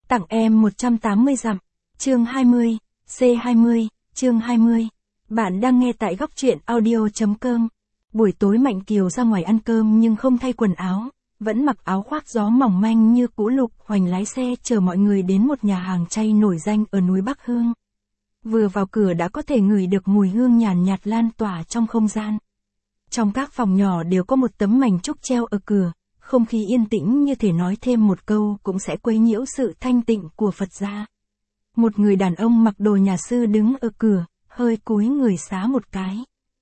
Tặng em 180 dặm. Chương 20, C20, chương 20. Bạn đang nghe tại góc truyện audio.com. Buổi tối Mạnh Kiều ra ngoài ăn cơm nhưng không thay quần áo, vẫn mặc áo khoác gió mỏng manh như cũ. Lục Hoành lái xe chờ mọi người đến một nhà hàng chay nổi danh ở núi Bắc Hương. Vừa vào cửa đã có thể ngửi được mùi hương nhàn nhạt lan tỏa trong không gian. Trong các phòng nhỏ đều có một tấm mảnh trúc treo ở cửa, không khí yên tĩnh như thể nói thêm một câu cũng sẽ quấy nhiễu sự thanh tịnh của Phật gia. Một người đàn ông mặc đồ nhà sư đứng ở cửa, hơi cúi người xá một cái.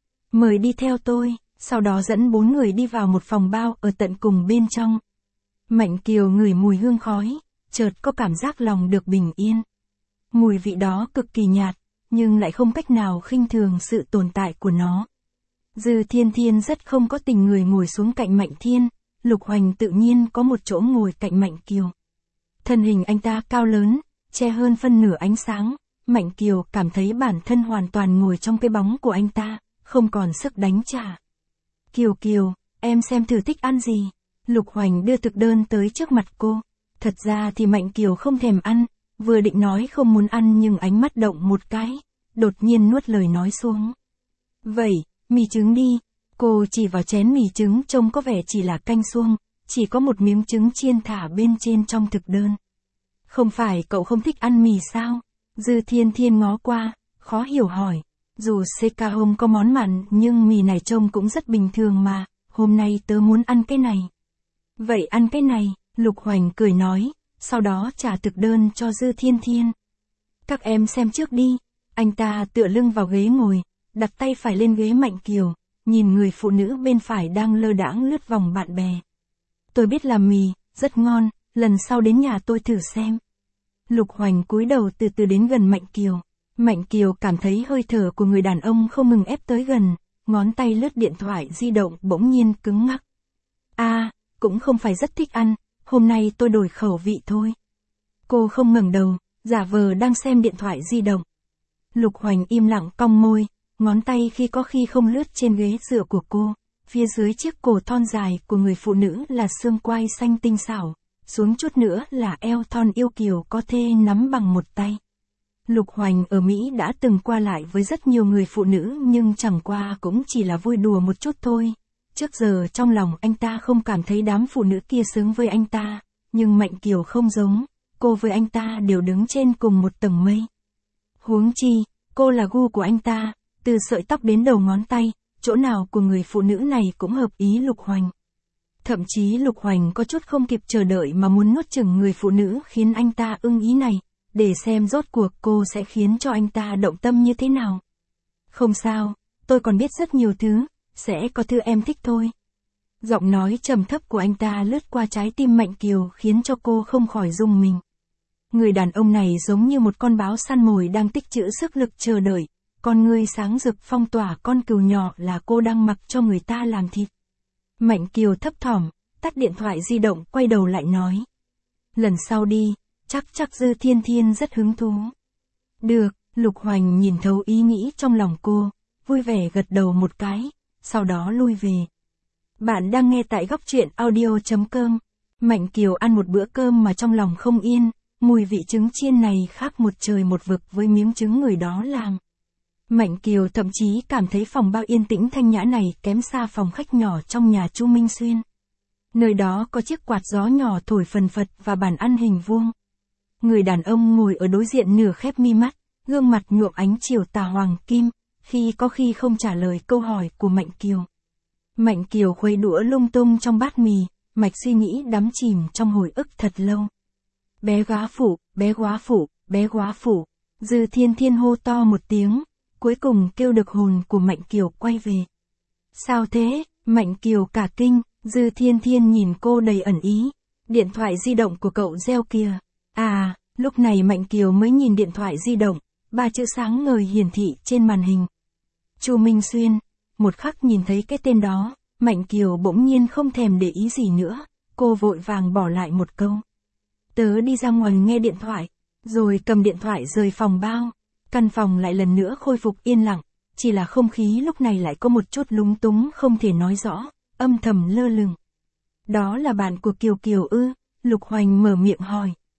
Mời đi theo tôi, sau đó dẫn 4 người đi vào một phòng bao ở tận cùng bên trong. Mạnh Kiều ngửi mùi hương khói, chợt có cảm giác lòng được bình yên. Mùi vị đó cực kỳ nhạt, nhưng lại không cách nào khinh thường sự tồn tại của nó. Dư Thiên Thiên rất không có tình người ngồi xuống cạnh Mạnh Thiên, Lục Hoành tự nhiên có một chỗ ngồi cạnh Mạnh Kiều. Thân hình anh ta cao lớn, che hơn phân nửa ánh sáng, Mạnh Kiều cảm thấy bản thân hoàn toàn ngồi trong cái bóng của anh ta, không còn sức đánh trả. Kiều Kiều, em xem thử thích ăn gì? Lục Hoành đưa thực đơn tới trước mặt cô. Thật ra thì Mạnh Kiều không thèm ăn, vừa định nói không muốn ăn nhưng ánh mắt động một cái, đột nhiên nuốt lời nói xuống. Vậy, mì trứng đi. Cô chỉ vào chén mì trứng trông có vẻ chỉ là canh suông, chỉ có một miếng trứng chiên thả bên trên trong thực đơn. Không phải cậu không thích ăn mì sao? Dư Thiên Thiên ngó qua, khó hiểu hỏi. Dù CK hôm có món mặn nhưng mì này trông cũng rất bình thường mà, hôm nay tớ muốn ăn cái này. Vậy ăn cái này, Lục Hoành cười nói, sau đó trả thực đơn cho Dư Thiên Thiên. Các em xem trước đi. Anh ta tựa lưng vào ghế ngồi, đặt tay phải lên ghế Mạnh Kiều, nhìn người phụ nữ bên phải đang lơ đãng lướt vòng bạn bè. Tôi biết làm mì, rất ngon, lần sau đến nhà tôi thử xem. Lục Hoành cúi đầu từ từ đến gần Mạnh Kiều. Mạnh Kiều cảm thấy hơi thở của người đàn ông không ngừng ép tới gần, ngón tay lướt điện thoại di động bỗng nhiên cứng ngắc. Cũng không phải rất thích ăn, hôm nay tôi đổi khẩu vị thôi. Cô không ngẩng đầu, giả vờ đang xem điện thoại di động. Lục Hoành im lặng cong môi, ngón tay khi có khi không lướt trên ghế dựa của cô. Phía dưới chiếc cổ thon dài của người phụ nữ là xương quai xanh tinh xảo, xuống chút nữa là eo thon yêu kiều có thể nắm bằng một tay. Lục Hoành ở Mỹ đã từng qua lại với rất nhiều người phụ nữ nhưng chẳng qua cũng chỉ là vui đùa một chút thôi. Trước giờ trong lòng anh ta không cảm thấy đám phụ nữ kia xứng với anh ta, nhưng Mạnh Kiều không giống, cô với anh ta đều đứng trên cùng một tầng mây. Huống chi, cô là gu của anh ta, từ sợi tóc đến đầu ngón tay, chỗ nào của người phụ nữ này cũng hợp ý Lục Hoành. Thậm chí Lục Hoành có chút không kịp chờ đợi mà muốn nuốt chửng người phụ nữ khiến anh ta ưng ý này, để xem rốt cuộc cô sẽ khiến cho anh ta động tâm như thế nào. Không sao, tôi còn biết rất nhiều thứ, sẽ có thứ em thích thôi. Giọng nói trầm thấp của anh ta lướt qua trái tim Mạnh Kiều khiến cho cô không khỏi rung mình. Người đàn ông này giống như một con báo săn mồi đang tích trữ sức lực chờ đợi, con ngươi sáng rực phong tỏa con cừu nhỏ là cô đang mặc cho người ta làm thịt. Mạnh Kiều thấp thỏm, tắt điện thoại di động quay đầu lại nói. Lần sau đi, chắc Dư Thiên Thiên rất hứng thú. Được, Lục Hoành nhìn thấu ý nghĩ trong lòng cô, vui vẻ gật đầu một cái, sau đó lui về. Bạn đang nghe tại góc truyện audio.com. Mạnh Kiều ăn một bữa cơm mà trong lòng không yên, mùi vị trứng chiên này khác một trời một vực với miếng trứng người đó làm. Mạnh Kiều thậm chí cảm thấy phòng bao yên tĩnh thanh nhã này kém xa phòng khách nhỏ trong nhà Chu Minh Xuyên. Nơi đó có chiếc quạt gió nhỏ thổi phần phật và bàn ăn hình vuông. Người đàn ông ngồi ở đối diện nửa khép mi mắt, gương mặt nhuộm ánh chiều tà hoàng kim, khi có khi không trả lời câu hỏi của Mạnh Kiều. Mạnh Kiều khuấy đũa lung tung trong bát mì, mạch suy nghĩ đắm chìm trong hồi ức thật lâu. Bé góa phụ, bé góa phụ, bé góa phụ. Dư Thiên Thiên hô to một tiếng, cuối cùng kêu được hồn của Mạnh Kiều quay về. Sao thế? Mạnh Kiều cả kinh, Dư Thiên Thiên nhìn cô đầy ẩn ý. Điện thoại di động của cậu reo kìa. Lúc này Mạnh Kiều mới nhìn điện thoại di động, 3 chữ sáng ngời hiển thị trên màn hình. Chu Minh Xuyên. Một khắc nhìn thấy cái tên đó, Mạnh Kiều bỗng nhiên không thèm để ý gì nữa, cô vội vàng bỏ lại một câu. Tớ đi ra ngoài nghe điện thoại, rồi cầm điện thoại rời phòng bao. Căn phòng lại lần nữa khôi phục yên lặng, chỉ là không khí lúc này lại có một chút lúng túng không thể nói rõ, âm thầm lơ lửng. Đó là bạn của Kiều Kiều ư? Lục Hoành mở miệng hỏi.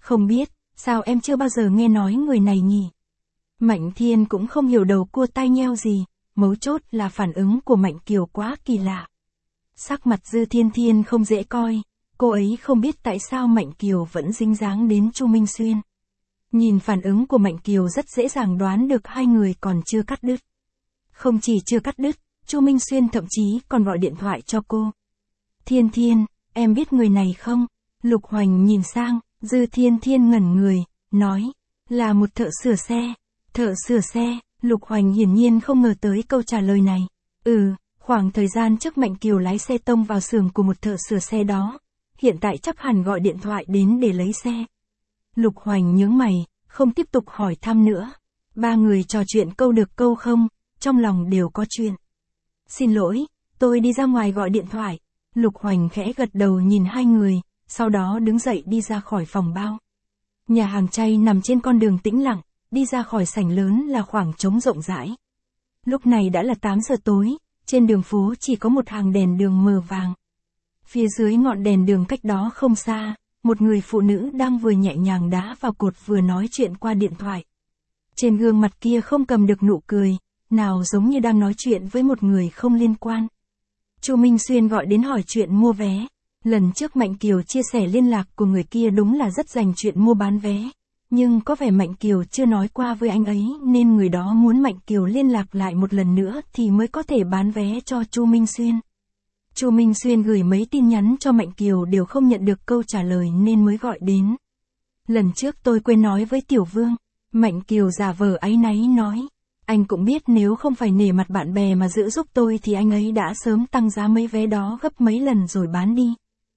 Không biết, sao em chưa bao giờ nghe nói người này nhỉ? Mạnh Thiên cũng không hiểu đầu cua tai nheo gì, mấu chốt là phản ứng của Mạnh Kiều quá kỳ lạ. Sắc mặt Dư Thiên Thiên không dễ coi, cô ấy không biết tại sao Mạnh Kiều vẫn dính dáng đến Chu Minh Xuyên. Nhìn phản ứng của Mạnh Kiều rất dễ dàng đoán được hai người còn chưa cắt đứt. Không chỉ chưa cắt đứt, Chu Minh Xuyên thậm chí còn gọi điện thoại cho cô. Thiên Thiên, em biết người này không? Lục Hoành nhìn sang, Dư Thiên Thiên ngẩn người, nói, là một thợ sửa xe. Thợ sửa xe, Lục Hoành hiển nhiên không ngờ tới câu trả lời này. Khoảng thời gian trước Mạnh Kiều lái xe tông vào xưởng của một thợ sửa xe đó. Hiện tại chắc hẳn gọi điện thoại đến để lấy xe. Lục Hoành nhướng mày, không tiếp tục hỏi thăm nữa. Ba người trò chuyện câu được câu không, trong lòng đều có chuyện. Xin lỗi, tôi đi ra ngoài gọi điện thoại. Lục Hoành khẽ gật đầu nhìn hai người, sau đó đứng dậy đi ra khỏi phòng bao. Nhà hàng chay nằm trên con đường tĩnh lặng, đi ra khỏi sảnh lớn là khoảng trống rộng rãi. Lúc này đã là 8 giờ tối, trên đường phố chỉ có một hàng đèn đường mờ vàng. Phía dưới ngọn đèn đường cách đó không xa, một người phụ nữ đang vừa nhẹ nhàng đá vào cột vừa nói chuyện qua điện thoại. Trên gương mặt kia không cầm được nụ cười, nào giống như đang nói chuyện với một người không liên quan. Chu Minh Xuyên gọi đến hỏi chuyện mua vé. Lần trước Mạnh Kiều chia sẻ liên lạc của người kia đúng là rất dành chuyện mua bán vé. Nhưng có vẻ Mạnh Kiều chưa nói qua với anh ấy nên người đó muốn Mạnh Kiều liên lạc lại một lần nữa thì mới có thể bán vé cho Chu Minh Xuyên. Chu Minh Xuyên gửi mấy tin nhắn cho Mạnh Kiều đều không nhận được câu trả lời nên mới gọi đến. Lần trước tôi quên nói với Tiểu Vương. Mạnh Kiều giả vờ áy náy nói. Anh cũng biết nếu không phải nể mặt bạn bè mà giữ giúp tôi thì anh ấy đã sớm tăng giá mấy vé đó gấp mấy lần rồi bán đi.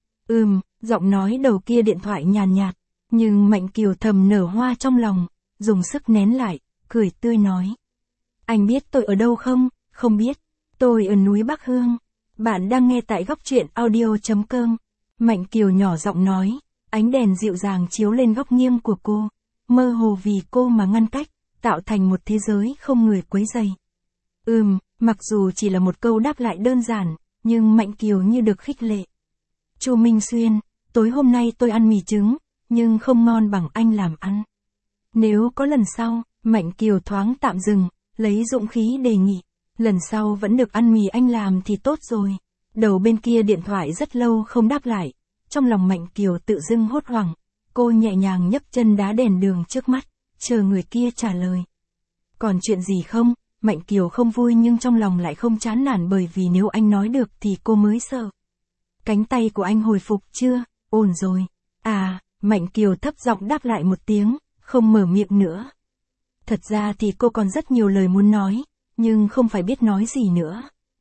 Giọng nói đầu kia điện thoại nhàn nhạt. Nhưng Mạnh Kiều thầm nở hoa trong lòng, dùng sức nén lại, cười tươi nói. Anh biết tôi ở đâu không? Không biết. Tôi ở núi Bắc Hương. Bạn đang nghe tại góc truyện audio.com. Mạnh Kiều nhỏ giọng nói, ánh đèn dịu dàng chiếu lên góc nghiêng của cô, mơ hồ vì cô mà ngăn cách, tạo thành một thế giới không người quấy rầy. Mặc dù chỉ là một câu đáp lại đơn giản, nhưng Mạnh Kiều như được khích lệ. Chu Minh Xuyên, tối hôm nay tôi ăn mì trứng, nhưng không ngon bằng anh làm ăn. Nếu có lần sau, Mạnh Kiều thoáng tạm dừng, lấy dũng khí đề nghị. Lần sau vẫn được ăn mì anh làm thì tốt rồi. Đầu bên kia điện thoại rất lâu không đáp lại. Trong lòng Mạnh Kiều tự dưng hốt hoảng. Cô nhẹ nhàng nhấc chân đá đèn đường trước mắt, chờ người kia trả lời. Còn chuyện gì không? Mạnh Kiều không vui nhưng trong lòng lại không chán nản bởi vì nếu anh nói được thì cô mới sợ. Cánh tay của anh hồi phục chưa? Ổn rồi. Mạnh Kiều thấp giọng đáp lại một tiếng, không mở miệng nữa. Thật ra thì cô còn rất nhiều lời muốn nói, nhưng không phải biết nói gì nữa.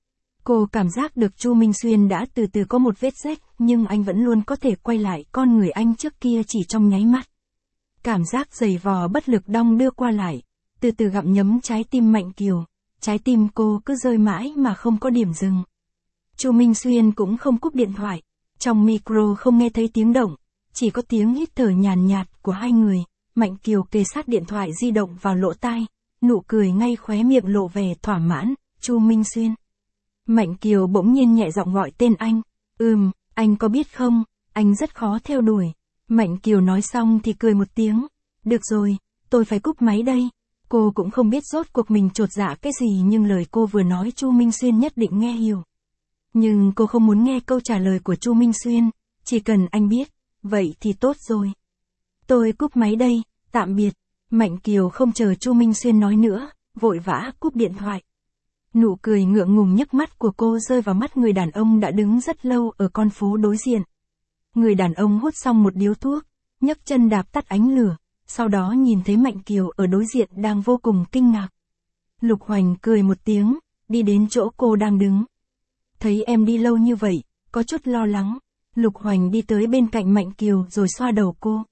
Cô cảm giác được Chu Minh Xuyên đã từ từ có một vết rách, nhưng anh vẫn luôn có thể quay lại con người anh trước kia chỉ trong nháy mắt. Cảm giác dày vò bất lực đong đưa qua lại, từ từ gặm nhấm trái tim Mạnh Kiều, trái tim cô cứ rơi mãi mà không có điểm dừng. Chu Minh Xuyên cũng không cúp điện thoại, trong micro không nghe thấy tiếng động, chỉ có tiếng hít thở nhàn nhạt của hai người. Mạnh Kiều kề sát điện thoại di động vào lỗ tai, nụ cười ngay khóe miệng lộ vẻ thỏa mãn. Chu Minh Xuyên. Mạnh Kiều bỗng nhiên nhẹ giọng gọi tên anh. Anh có biết không, anh rất khó theo đuổi. Mạnh Kiều nói xong thì cười một tiếng. Được rồi, tôi phải cúp máy đây. Cô cũng không biết rốt cuộc mình chột dạ cái gì nhưng lời cô vừa nói Chu Minh Xuyên nhất định nghe hiểu. Nhưng cô không muốn nghe câu trả lời của Chu Minh Xuyên, chỉ cần anh biết, vậy thì tốt rồi. Tôi cúp máy đây, tạm biệt. Mạnh Kiều không chờ Chu Minh Xuyên nói nữa, vội vã cúp điện thoại. Nụ cười ngượng ngùng nhức mắt của cô rơi vào mắt người đàn ông đã đứng rất lâu ở con phố đối diện. Người đàn ông hút xong một điếu thuốc, nhấc chân đạp tắt ánh lửa, sau đó nhìn thấy Mạnh Kiều ở đối diện đang vô cùng kinh ngạc. Lục Hoành cười một tiếng, đi đến chỗ cô đang đứng. Thấy em đi lâu như vậy, có chút lo lắng. Lục Hoành đi tới bên cạnh Mạnh Kiều rồi xoa đầu cô.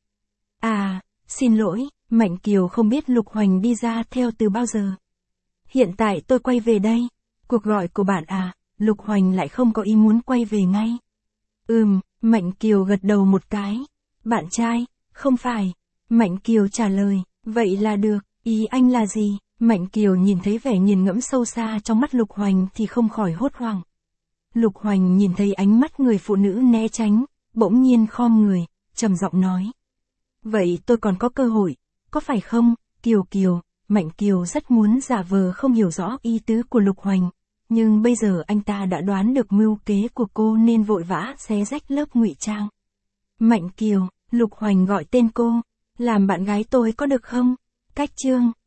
Xin lỗi, Mạnh Kiều không biết Lục Hoành đi ra theo từ bao giờ. Hiện tại tôi quay về đây. Cuộc gọi của bạn Lục Hoành lại không có ý muốn quay về ngay. Mạnh Kiều gật đầu một cái. Bạn trai, không phải. Mạnh Kiều trả lời, vậy là được, ý anh là gì? Mạnh Kiều nhìn thấy vẻ nghiền ngẫm sâu xa trong mắt Lục Hoành thì không khỏi hốt hoảng. Lục Hoành nhìn thấy ánh mắt người phụ nữ né tránh, bỗng nhiên khom người, trầm giọng nói. Vậy tôi còn có cơ hội, có phải không, Kiều Kiều? Mạnh Kiều rất muốn giả vờ không hiểu rõ ý tứ của Lục Hoành, nhưng bây giờ anh ta đã đoán được mưu kế của cô nên vội vã xé rách lớp ngụy trang. Mạnh Kiều, Lục Hoành gọi tên cô, làm bạn gái tôi có được không? Cách chương